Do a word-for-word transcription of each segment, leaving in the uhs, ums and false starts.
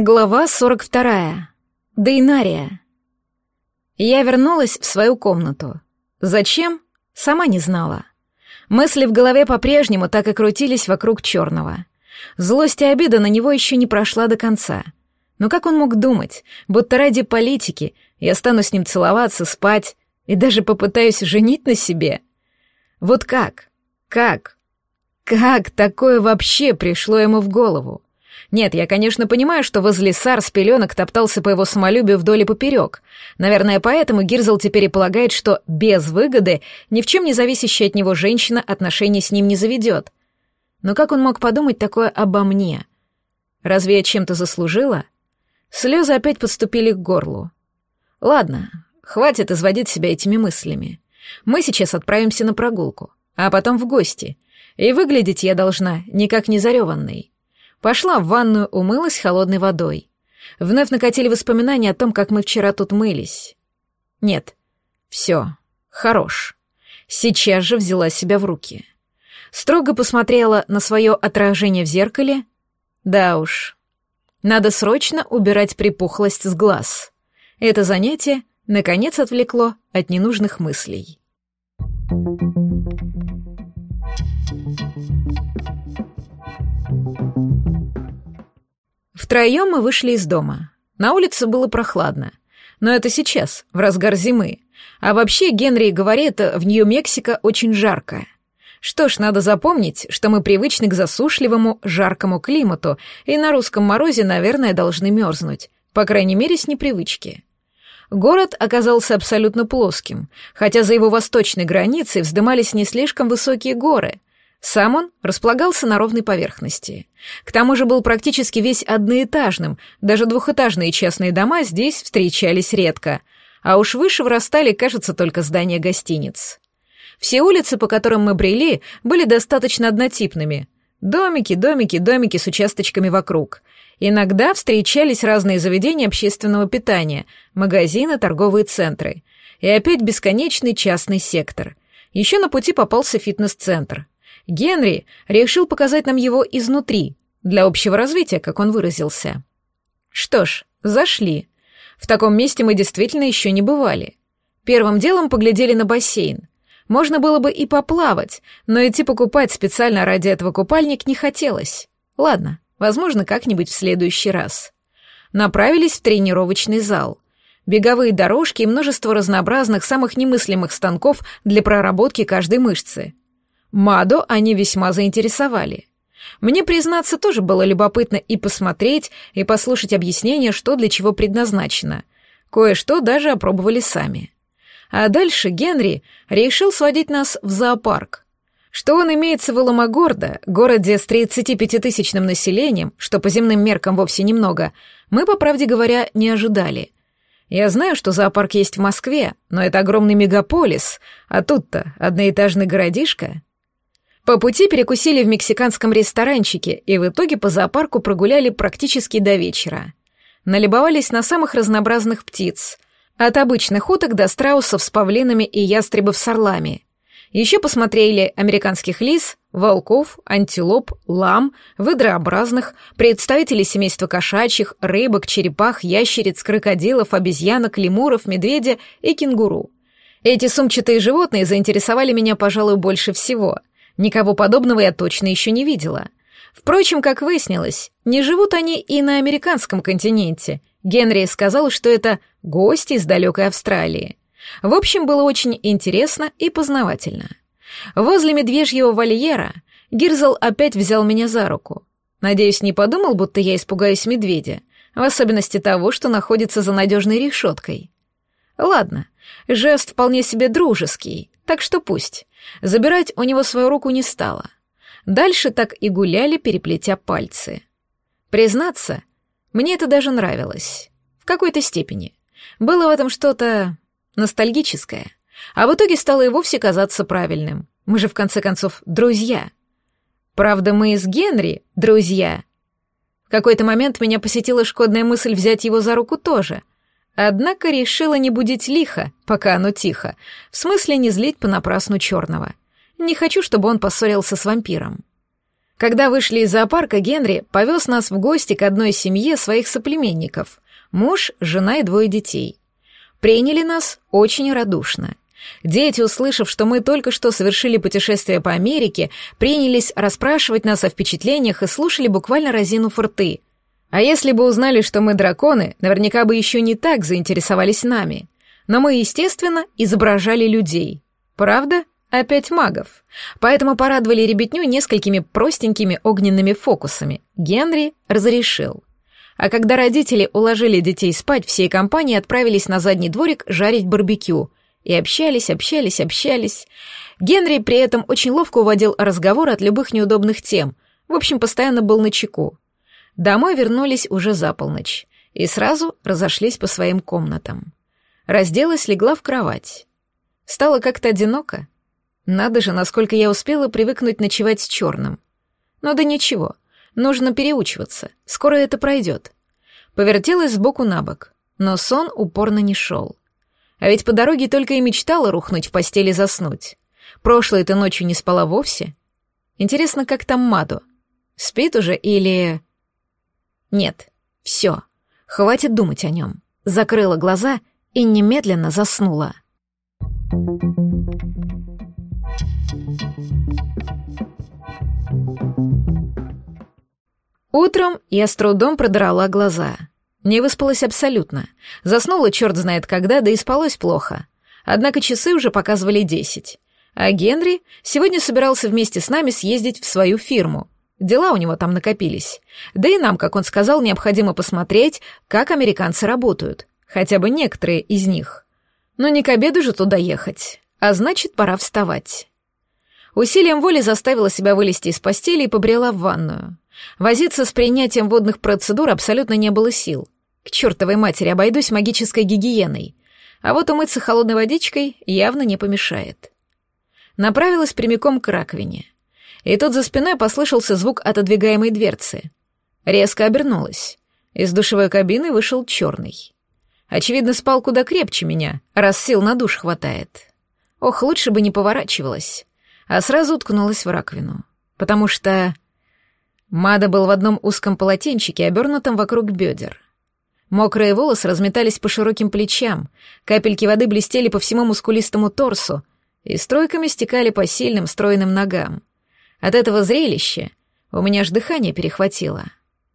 Глава сорок вторая. Дейнария. Я вернулась в свою комнату. Зачем? Сама не знала. Мысли в голове по-прежнему так и крутились вокруг черного. Злость и обида на него еще не прошла до конца. Но как он мог думать, будто ради политики я стану с ним целоваться, спать и даже попытаюсь женить на себе? Вот как? Как? Как такое вообще пришло ему в голову? Нет, я, конечно, понимаю, что возлесар с пеленок топтался по его самолюбию вдоль и поперек. Наверное, поэтому Гирзл теперь и полагает, что без выгоды ни в чем не зависящая от него женщина отношений с ним не заведет. Но как он мог подумать такое обо мне? Разве я чем-то заслужила? Слезы опять подступили к горлу. Ладно, хватит изводить себя этими мыслями. Мы сейчас отправимся на прогулку, а потом в гости. И выглядеть я должна никак не зареванной. Пошла в ванную, умылась холодной водой. Вновь накатили воспоминания о том, как мы вчера тут мылись. Нет, все, хорош. Сейчас же взяла себя в руки. Строго посмотрела на свое отражение в зеркале. Да уж, надо срочно убирать припухлость с глаз. Это занятие, наконец, отвлекло от ненужных мыслей. Втроем мы вышли из дома. На улице было прохладно. Но это сейчас, в разгар зимы. А вообще, Генри говорит, в Нью-Мексико очень жарко. Что ж, надо запомнить, что мы привычны к засушливому, жаркому климату, и на русском морозе, наверное, должны мерзнуть. По крайней мере, с непривычки. Город оказался абсолютно плоским, хотя за его восточной границей вздымались не слишком высокие горы. Сам он располагался на ровной поверхности. К тому же был практически весь одноэтажным, даже двухэтажные частные дома здесь встречались редко, а уж выше вырастали, кажется, только здания гостиниц. Все улицы, по которым мы брели, были достаточно однотипными. Домики, домики, домики с участочками вокруг. Иногда встречались разные заведения общественного питания, магазины, торговые центры. И опять бесконечный частный сектор. Еще на пути попался фитнес-центр. Генри решил показать нам его изнутри, для общего развития, как он выразился. Что ж, зашли. В таком месте мы действительно еще не бывали. Первым делом поглядели на бассейн. Можно было бы и поплавать, но идти покупать специально ради этого купальник не хотелось. Ладно, возможно, как-нибудь в следующий раз. Направились в тренировочный зал. Беговые дорожки и множество разнообразных, самых немыслимых станков для проработки каждой мышцы. Мадо они весьма заинтересовали. Мне, признаться, тоже было любопытно и посмотреть, и послушать объяснения, что для чего предназначено. Кое-что даже опробовали сами. А дальше Генри решил сводить нас в зоопарк. Что он имеется в Аламогордо, городе с тридцатипятитысячным населением, что по земным меркам вовсе немного, мы, по правде говоря, не ожидали. Я знаю, что зоопарк есть в Москве, но это огромный мегаполис, а тут-то одноэтажный городишко. По пути перекусили в мексиканском ресторанчике и в итоге по зоопарку прогуляли практически до вечера. Налюбовались на самых разнообразных птиц, от обычных уток до страусов с павлинами и ястребов с орлами. Еще посмотрели американских лис, волков, антилоп, лам, выдрообразных, представителей семейства кошачьих, рыбок, черепах, ящериц, крокодилов, обезьянок, лемуров, медведя и кенгуру. Эти сумчатые животные заинтересовали меня, пожалуй, больше всего. Никого подобного я точно еще не видела. Впрочем, как выяснилось, не живут они и на американском континенте. Генри сказал, что это гости из далекой Австралии. В общем, было очень интересно и познавательно. Возле медвежьего вольера Гирзл опять взял меня за руку. Надеюсь, не подумал, будто я испугаюсь медведя, в особенности того, что находится за надежной решеткой. Ладно, жест вполне себе дружеский, так что пусть. Забирать у него свою руку не стала. Дальше так и гуляли, переплетя пальцы. Признаться, мне это даже нравилось. В какой-то степени. Было в этом что-то ностальгическое. А в итоге стало и вовсе казаться правильным. Мы же, в конце концов, друзья. Правда, мы с Генри друзья. В какой-то момент меня посетила шкодная мысль взять его за руку тоже. Однако решила не будить лихо, пока оно тихо. В смысле не злить понапрасну черного. Не хочу, чтобы он поссорился с вампиром. Когда вышли из зоопарка, Генри повез нас в гости к одной семье своих соплеменников. Муж, жена и двое детей. Приняли нас очень радушно. Дети, услышав, что мы только что совершили путешествие по Америке, принялись расспрашивать нас о впечатлениях и слушали буквально разинув рты. А если бы узнали, что мы драконы, наверняка бы еще не так заинтересовались нами. Но мы, естественно, изображали людей. Правда? Опять магов. Поэтому порадовали ребятню несколькими простенькими огненными фокусами. Генри разрешил. А когда родители уложили детей спать, всей компанией отправились на задний дворик жарить барбекю. И общались, общались, общались. Генри при этом очень ловко уводил разговор от любых неудобных тем. В общем, постоянно был начеку. Домой вернулись уже за полночь. И сразу разошлись по своим комнатам. Разделась, легла в кровать. Стало как-то одиноко. Надо же, насколько я успела привыкнуть ночевать с черным. Но да ничего, нужно переучиваться, скоро это пройдет. Повертелась сбоку на бок, но сон упорно не шел. А ведь по дороге только и мечтала рухнуть в постели и заснуть. Прошлой-то ночью не спала вовсе. Интересно, как там Мадо? Спит уже или... Нет, все, хватит думать о нем. Закрыла глаза и немедленно заснула. Утром я с трудом продрала глаза. Не выспалась абсолютно. Заснула черт знает когда, да и спалось плохо. Однако часы уже показывали десять. А Генри сегодня собирался вместе с нами съездить в свою фирму. Дела у него там накопились. Да и нам, как он сказал, необходимо посмотреть, как американцы работают. Хотя бы некоторые из них. Но не к обеду же туда ехать. А значит, пора вставать. Усилием воли заставила себя вылезти из постели и побрела в ванную. Возиться с принятием водных процедур абсолютно не было сил. К чертовой матери обойдусь магической гигиеной. А вот умыться холодной водичкой явно не помешает. Направилась прямиком к раковине. И тут за спиной послышался звук отодвигаемой дверцы. Резко обернулась. Из душевой кабины вышел черный. Очевидно, спал куда крепче меня, раз сил на душ хватает. Ох, лучше бы не поворачивалась. А сразу уткнулась в раковину. Потому что... Мадо был в одном узком полотенчике, обернутом вокруг бедер. Мокрые волосы разметались по широким плечам, капельки воды блестели по всему мускулистому торсу и струйками стекали по сильным стройным ногам. От этого зрелища у меня аж дыхание перехватило.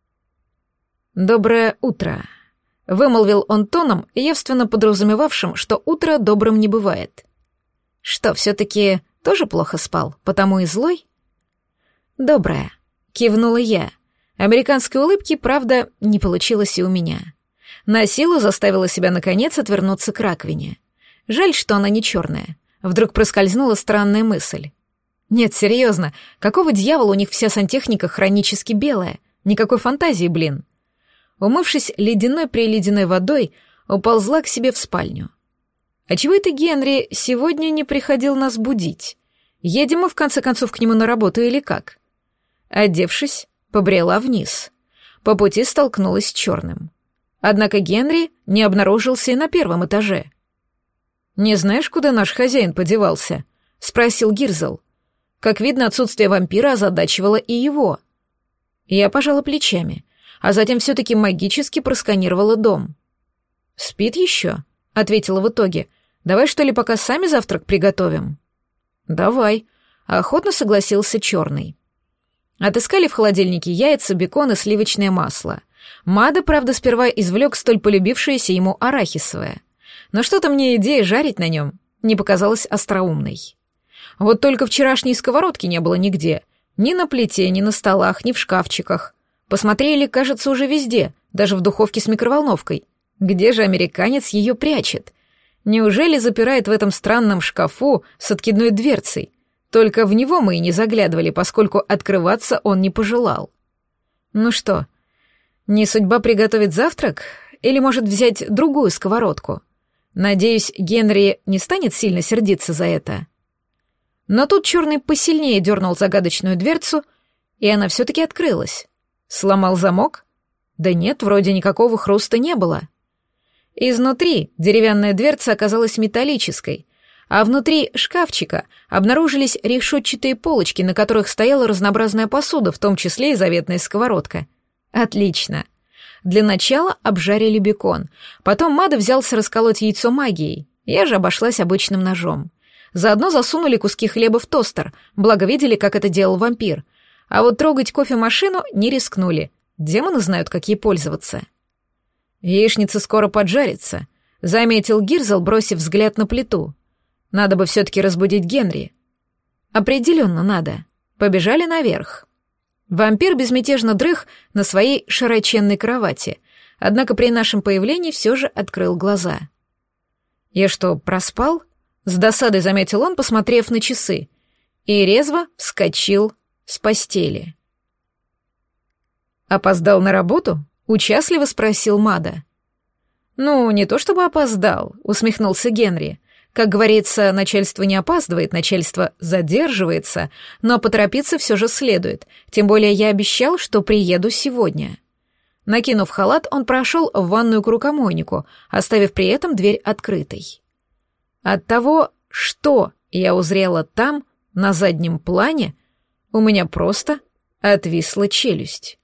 «Доброе утро», — вымолвил он тоном, явственно подразумевавшим, что утро добрым не бывает. «Что, все-таки тоже плохо спал, потому и злой?» «Доброе», — кивнула я. Американской улыбки, правда, не получилось и у меня. На силу заставила себя, наконец, отвернуться к раковине. Жаль, что она не черная. Вдруг проскользнула странная мысль. Нет, серьезно, какого дьявола у них вся сантехника хронически белая? Никакой фантазии, блин. Умывшись ледяной-преледяной водой, уползла к себе в спальню. А чего это Генри сегодня не приходил нас будить? Едем мы, в конце концов, к нему на работу или как? Одевшись, побрела вниз. По пути столкнулась с черным. Однако Генри не обнаружился и на первом этаже. «Не знаешь, куда наш хозяин подевался?» — спросил Гирзл. Как видно, отсутствие вампира озадачивало и его. Я пожала плечами, а затем все-таки магически просканировала дом. «Спит еще?» — ответила в итоге. «Давай, что ли, пока сами завтрак приготовим?» «Давай», — охотно согласился черный. Отыскали в холодильнике яйца, бекон и сливочное масло. Мадо, правда, сперва извлек столь полюбившееся ему арахисовое. Но что-то мне идея жарить на нем не показалась остроумной. Вот только вчерашней сковородки не было нигде. Ни на плите, ни на столах, ни в шкафчиках. Посмотрели, кажется, уже везде, даже в духовке с микроволновкой. Где же американец ее прячет? Неужели запирает в этом странном шкафу с откидной дверцей? Только в него мы и не заглядывали, поскольку открываться он не пожелал. Ну что, не судьба приготовить завтрак? Или, может, взять другую сковородку? Надеюсь, Генри не станет сильно сердиться за это. Но тут черный посильнее дернул загадочную дверцу, и она все-таки открылась. Сломал замок? Да нет, вроде никакого хруста не было. Изнутри деревянная дверца оказалась металлической, а внутри шкафчика обнаружились решетчатые полочки, на которых стояла разнообразная посуда, в том числе и заветная сковородка. Отлично. Для начала обжарили бекон, потом Мада взялся расколоть яйцо магией, я же обошлась обычным ножом. Заодно засунули куски хлеба в тостер, благо видели, как это делал вампир, а вот трогать кофемашину не рискнули, демоны знают, как ей пользоваться. «Яичница скоро поджарится», — заметил Гирзл, бросив взгляд на плиту. «Надо бы все-таки разбудить Генри». «Определенно надо». Побежали наверх. Вампир безмятежно дрых на своей широченной кровати, однако при нашем появлении все же открыл глаза. «Я что, проспал?» — с досадой заметил он, посмотрев на часы, и резво вскочил с постели. «Опоздал на работу?» — участливо спросил Мада. «Ну, не то чтобы опоздал», — усмехнулся Генри. «Как говорится, начальство не опаздывает, начальство задерживается, но поторопиться все же следует, тем более я обещал, что приеду сегодня». Накинув халат, он прошел в ванную к рукомойнику, оставив при этом дверь открытой. От того, что я узрела там, на заднем плане, у меня просто отвисла челюсть.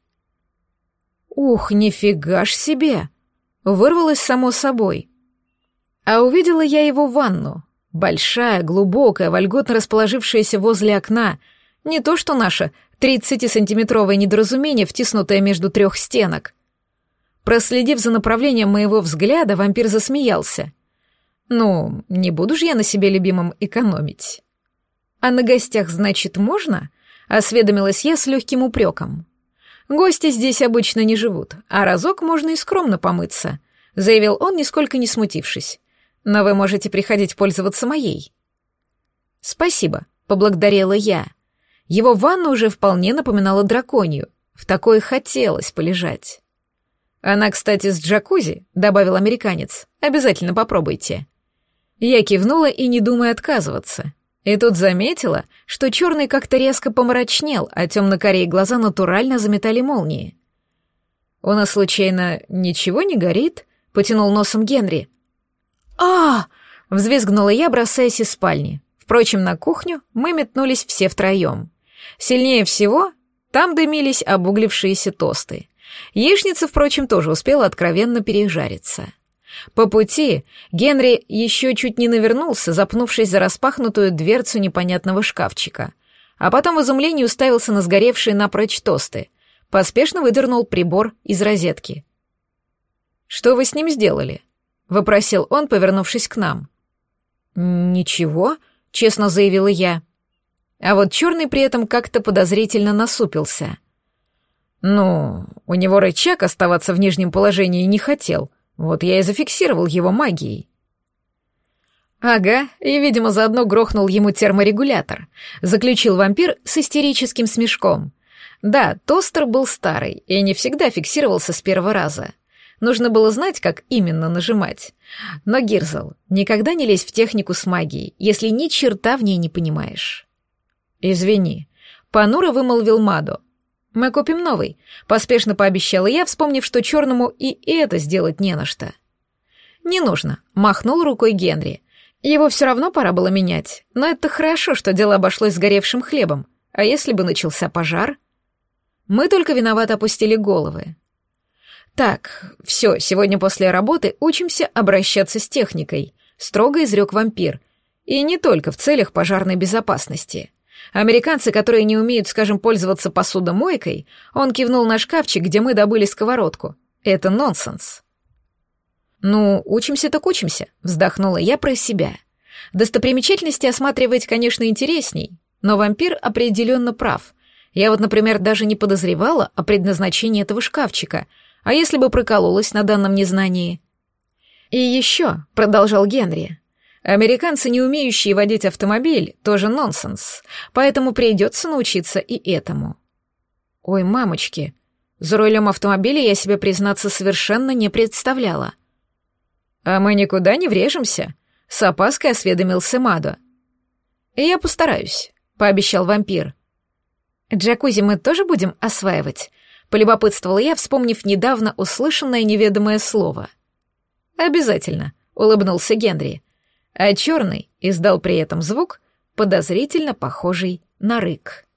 «Ух, нифига ж себе!» Вырвалось само собой. А увидела я его ванну. Большая, глубокая, вольготно расположившаяся возле окна. Не то что наше тридцатисантиметровое недоразумение, втиснутое между трех стенок. Проследив за направлением моего взгляда, вампир засмеялся. «Ну, не буду же я на себе любимом экономить». «А на гостях, значит, можно?» — осведомилась я с легким упреком. «Гости здесь обычно не живут, а разок можно и скромно помыться», — заявил он, нисколько не смутившись. «Но вы можете приходить пользоваться моей». «Спасибо», — поблагодарила я. Его ванна уже вполне напоминала драконью, в такой хотелось полежать. «Она, кстати, с джакузи», — добавил американец. «Обязательно попробуйте». Я кивнула и не думая отказываться. И тут заметила, что черный как-то резко помрачнел, а темно-карие глаза натурально заметали молнии. «У нас, случайно, ничего не горит?» — потянул носом Генри. а взвизгнула я, бросаясь из спальни. Впрочем, на кухню мы метнулись все втроем. Сильнее всего там дымились обуглившиеся тосты. Яичница, впрочем, тоже успела откровенно пережариться. По пути Генри еще чуть не навернулся, запнувшись за распахнутую дверцу непонятного шкафчика, а потом в изумлении уставился на сгоревшие напрочь тосты, поспешно выдернул прибор из розетки. «Что вы с ним сделали?» — вопросил он, повернувшись к нам. «Ничего», — честно заявила я. А вот черный при этом как-то подозрительно насупился. «Ну, у него рычаг оставаться в нижнем положении не хотел. Вот я и зафиксировал его магией». «Ага, и, видимо, заодно грохнул ему терморегулятор», — заключил вампир с истерическим смешком. Да, тостер был старый и не всегда фиксировался с первого раза. Нужно было знать, как именно нажимать. Но, Гирзл, никогда не лезь в технику с магией, если ни черта в ней не понимаешь. «Извини», — понуро вымолвил Мадо. «Мы купим новый», — поспешно пообещала я, вспомнив, что черному и это сделать не на что. «Не нужно», — махнул рукой Генри. «Его все равно пора было менять, но это хорошо, что дело обошлось сгоревшим хлебом. А если бы начался пожар?» Мы только виновато опустили головы. «Так, все, сегодня после работы учимся обращаться с техникой», — строго изрек вампир. «И не только в целях пожарной безопасности. Американцы, которые не умеют, скажем, пользоваться посудомойкой, он кивнул на шкафчик, где мы добыли сковородку. Это нонсенс». «Ну, учимся так учимся», — вздохнула я про себя. Достопримечательности осматривать, конечно, интересней, но вампир определенно прав. Я вот, например, даже не подозревала о предназначении этого шкафчика, а если бы прокололась на данном незнании? «И еще», — продолжал Генри, — «американцы, не умеющие водить автомобиль, тоже нонсенс, поэтому придется научиться и этому». Ой, мамочки, за рулем автомобиля я себе, признаться, совершенно не представляла. «А мы никуда не врежемся», — с опаской осведомился Мадо. «Я постараюсь», — пообещал вампир. «Джакузи мы тоже будем осваивать?» — полюбопытствовала я, вспомнив недавно услышанное неведомое слово. «Обязательно», — улыбнулся Генри. а черный издал при этом звук, подозрительно похожий на рык.